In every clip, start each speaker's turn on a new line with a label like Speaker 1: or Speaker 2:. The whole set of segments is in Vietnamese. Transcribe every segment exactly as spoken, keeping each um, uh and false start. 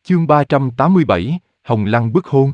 Speaker 1: Chương ba trăm tám mươi bảy, Hồng Lăng bức hôn.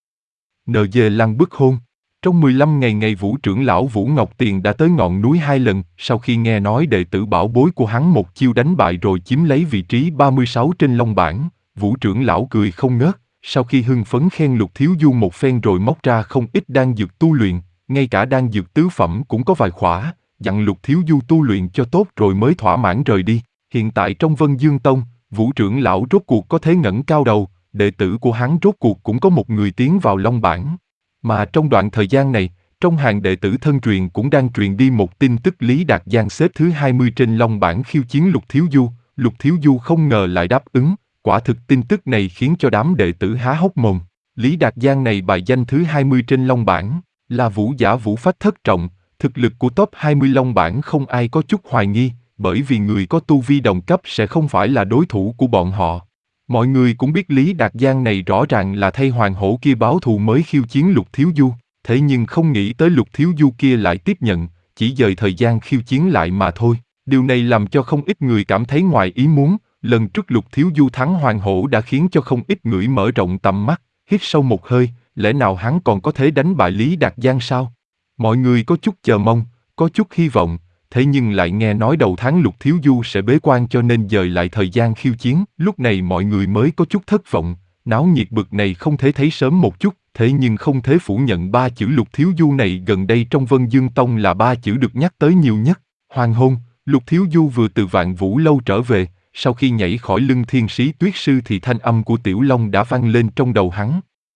Speaker 1: Nờ dê Lăng bức hôn. Trong mười lăm ngày ngày Vũ trưởng lão Vũ Ngọc Tiền đã tới ngọn núi hai lần, sau khi nghe nói đệ tử bảo bối của hắn một chiêu đánh bại rồi chiếm lấy vị trí ba mươi sáu trên long bảng, Vũ trưởng lão cười không ngớt, sau khi hưng phấn khen Lục Thiếu Du một phen rồi móc ra không ít đan dược tu luyện, ngay cả đan dược tứ phẩm cũng có vài khỏa, dặn Lục Thiếu Du tu luyện cho tốt rồi mới thỏa mãn rời đi. Hiện tại trong Vân Dương Tông, Vũ trưởng lão rốt cuộc có thể ngẩng cao đầu, đệ tử của hắn rốt cuộc cũng có một người tiến vào long bảng. Mà trong đoạn thời gian này, trong hàng đệ tử thân truyền cũng đang truyền đi một tin tức Lý Đạt Giang xếp thứ hai mươi trên long bảng khiêu chiến Lục Thiếu Du. Lục Thiếu Du không ngờ lại đáp ứng, quả thực tin tức này khiến cho đám đệ tử há hốc mồm. Lý Đạt Giang này bài danh thứ hai mươi trên long bảng, là vũ giả vũ phách thất trọng, thực lực của top hai mươi long bảng không ai có chút hoài nghi, bởi vì người có tu vi đồng cấp sẽ không phải là đối thủ của bọn họ. Mọi người cũng biết Lý Đạt Giang này rõ ràng là thay hoàng hổ kia báo thù mới khiêu chiến Lục Thiếu Du, thế nhưng không nghĩ tới Lục Thiếu Du kia lại tiếp nhận, chỉ dời thời gian khiêu chiến lại mà thôi. Điều này làm cho không ít người cảm thấy ngoài ý muốn, lần trước Lục Thiếu Du thắng hoàng hổ đã khiến cho không ít người mở rộng tầm mắt, hít sâu một hơi, lẽ nào hắn còn có thể đánh bại Lý Đạt Giang sao? Mọi người có chút chờ mong, có chút hy vọng, thế nhưng lại nghe nói đầu tháng Lục Thiếu Du sẽ bế quan cho nên dời lại thời gian khiêu chiến, lúc này mọi người mới có chút thất vọng, náo nhiệt bực này không thể thấy sớm một chút, thế nhưng không thể phủ nhận ba chữ Lục Thiếu Du này gần đây trong Vân Dương Tông là ba chữ được nhắc tới nhiều nhất. Hoàng hôn, Lục Thiếu Du vừa từ Vạn Vũ Lâu trở về, sau khi nhảy khỏi lưng Thiên Sĩ Tuyết Sư thì thanh âm của Tiểu Long đã vang lên trong đầu hắn.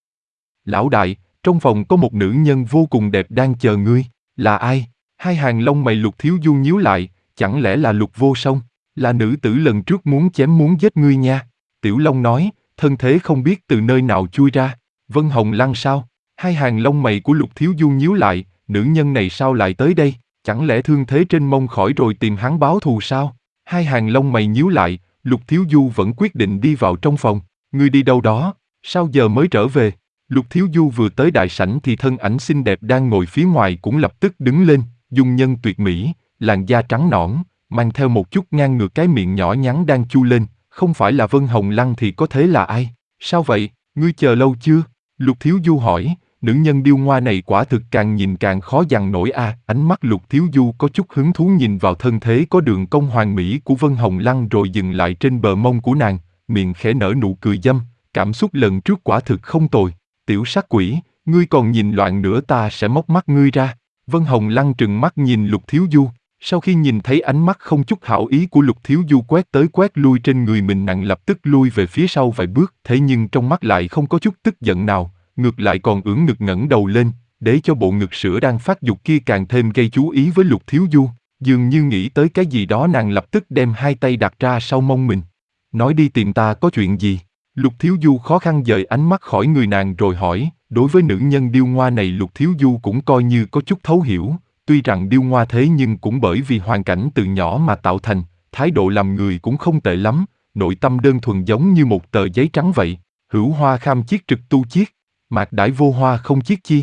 Speaker 1: Lão đại, trong phòng có một nữ nhân vô cùng đẹp đang chờ ngươi, là ai? Hai hàng lông mày Lục Thiếu Du nhíu lại, chẳng lẽ là Lục Vô Song, là nữ tử lần trước muốn chém muốn giết ngươi nha. Tiểu Long nói, thân thế không biết từ nơi nào chui ra. Vân Hồng Lăng sao? Hai hàng lông mày của Lục Thiếu Du nhíu lại, nữ nhân này sao lại tới đây? Chẳng lẽ thương thế trên mông khỏi rồi tìm hắn báo thù sao? Hai hàng lông mày nhíu lại, Lục Thiếu Du vẫn quyết định đi vào trong phòng. Ngươi đi đâu đó? Sao giờ mới trở về? Lục Thiếu Du vừa tới đại sảnh thì thân ảnh xinh đẹp đang ngồi phía ngoài cũng lập tức đứng lên, dung nhân tuyệt mỹ, làn da trắng nõn, mang theo một chút ngang ngược cái miệng nhỏ nhắn đang chu lên, không phải là Vân Hồng Lăng thì có thể là ai? Sao vậy, ngươi chờ lâu chưa? Lục Thiếu Du hỏi, nữ nhân điêu ngoa này quả thực càng nhìn càng khó dằn nổi a. À. Ánh mắt Lục Thiếu Du có chút hứng thú nhìn vào thân thế có đường cong hoàn mỹ của Vân Hồng Lăng rồi dừng lại trên bờ mông của nàng, miệng khẽ nở nụ cười dâm, cảm xúc lần trước quả thực không tồi. Tiểu sắc quỷ, ngươi còn nhìn loạn nữa ta sẽ móc mắt ngươi ra. Vân Hồng Lăng trừng mắt nhìn Lục Thiếu Du, sau khi nhìn thấy ánh mắt không chút hảo ý của Lục Thiếu Du quét tới quét lui trên người mình nàng lập tức lui về phía sau vài bước, thế nhưng trong mắt lại không có chút tức giận nào, ngược lại còn ưỡn ngực ngẩng đầu lên, để cho bộ ngực sữa đang phát dục kia càng thêm gây chú ý với Lục Thiếu Du, dường như nghĩ tới cái gì đó nàng lập tức đem hai tay đặt ra sau mông mình. Nói đi tìm ta có chuyện gì? Lục Thiếu Du khó khăn dời ánh mắt khỏi người nàng rồi hỏi, đối với nữ nhân điêu ngoa này Lục Thiếu Du cũng coi như có chút thấu hiểu, tuy rằng điêu ngoa thế nhưng cũng bởi vì hoàn cảnh từ nhỏ mà tạo thành, thái độ làm người cũng không tệ lắm, nội tâm đơn thuần giống như một tờ giấy trắng vậy, hữu hoa kham chiết trực tu chiết, mạc đãi vô hoa không chiết chi.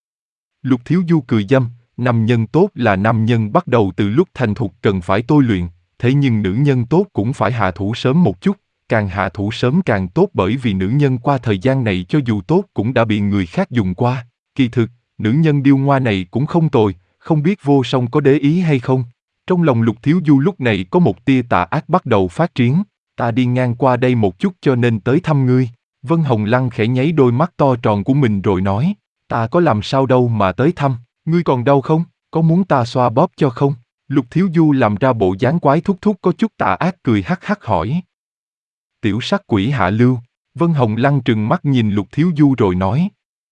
Speaker 1: Lục Thiếu Du cười dâm, nam nhân tốt là nam nhân bắt đầu từ lúc thành thục cần phải tôi luyện, thế nhưng nữ nhân tốt cũng phải hạ thủ sớm một chút. Càng hạ thủ sớm càng tốt bởi vì nữ nhân qua thời gian này cho dù tốt cũng đã bị người khác dùng qua. Kỳ thực, nữ nhân điêu ngoa này cũng không tồi, không biết Vô Song có để ý hay không. Trong lòng Lục Thiếu Du lúc này có một tia tà ác bắt đầu phát triển. Ta đi ngang qua đây một chút cho nên tới thăm ngươi. Vân Hồng Lăng khẽ nháy đôi mắt to tròn của mình rồi nói, ta có làm sao đâu mà tới thăm, ngươi còn đau không, có muốn ta xoa bóp cho không? Lục Thiếu Du làm ra bộ dáng quái thúc thúc có chút tà ác cười hắc hắc hỏi. Tiểu sắc quỷ hạ lưu, Vân Hồng Lăng trừng mắt nhìn Lục Thiếu Du rồi nói.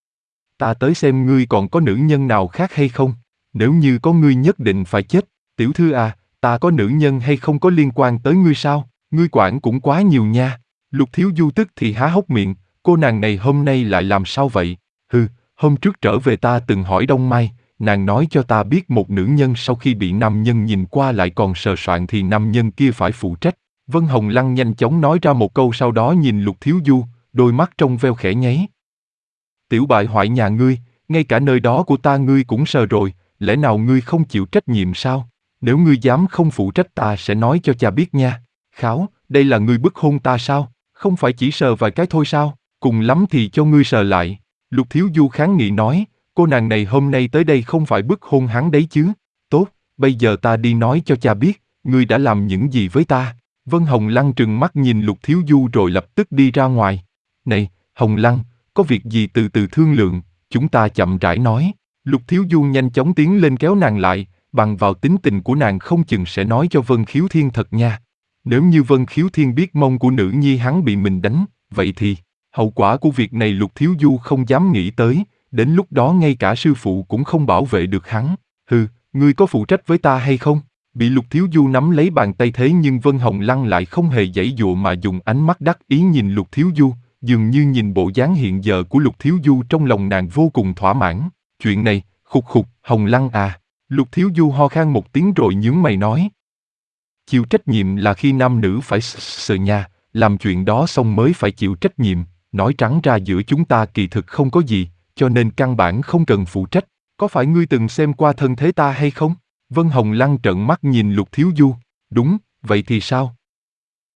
Speaker 1: Ta tới xem ngươi còn có nữ nhân nào khác hay không, nếu như có ngươi nhất định phải chết, tiểu thư à, ta có nữ nhân hay không có liên quan tới ngươi sao, ngươi quản cũng quá nhiều nha. Lục Thiếu Du tức thì há hốc miệng, cô nàng này hôm nay lại làm sao vậy, hừ, hôm trước trở về ta từng hỏi Đông Mai, nàng nói cho ta biết một nữ nhân sau khi bị nam nhân nhìn qua lại còn sờ soạng thì nam nhân kia phải phụ trách. Vân Hồng Lăng nhanh chóng nói ra một câu sau đó nhìn Lục Thiếu Du, đôi mắt trong veo khẽ nháy. Tiểu bại hoại nhà ngươi, ngay cả nơi đó của ta ngươi cũng sờ rồi, lẽ nào ngươi không chịu trách nhiệm sao? Nếu ngươi dám không phụ trách ta sẽ nói cho cha biết nha. Kháo, đây là ngươi bức hôn ta sao? Không phải chỉ sờ vài cái thôi sao, cùng lắm thì cho ngươi sờ lại. Lục Thiếu Du kháng nghị nói, cô nàng này hôm nay tới đây không phải bức hôn hắn đấy chứ. Tốt, bây giờ ta đi nói cho cha biết, ngươi đã làm những gì với ta. Vân Hồng Lăng trừng mắt nhìn Lục Thiếu Du rồi lập tức đi ra ngoài. Này, Hồng Lăng, có việc gì từ từ thương lượng, chúng ta chậm rãi nói. Lục Thiếu Du nhanh chóng tiến lên kéo nàng lại, bằng vào tính tình của nàng không chừng sẽ nói cho Vân Khiếu Thiên thật nha. Nếu như Vân Khiếu Thiên biết mông của nữ nhi hắn bị mình đánh, vậy thì, hậu quả của việc này Lục Thiếu Du không dám nghĩ tới, đến lúc đó ngay cả sư phụ cũng không bảo vệ được hắn. Hừ, ngươi có phụ trách với ta hay không? Bị Lục Thiếu Du nắm lấy bàn tay thế nhưng Vân Hồng Lăng lại không hề giãy dụa mà dùng ánh mắt đắc ý nhìn Lục Thiếu Du, dường như nhìn bộ dáng hiện giờ của Lục Thiếu Du trong lòng nàng vô cùng thỏa mãn. Chuyện này, khục khục, Hồng Lăng à. Lục Thiếu Du ho khan một tiếng rồi nhướng mày nói. Chịu trách nhiệm là khi nam nữ phải sợ nha, làm chuyện đó xong mới phải chịu trách nhiệm, nói trắng ra giữa chúng ta kỳ thực không có gì, cho nên căn bản không cần phụ trách. Có phải ngươi từng xem qua thân thế ta hay không? Vân Hồng Lăng trợn mắt nhìn Lục Thiếu Du. Đúng, vậy thì sao?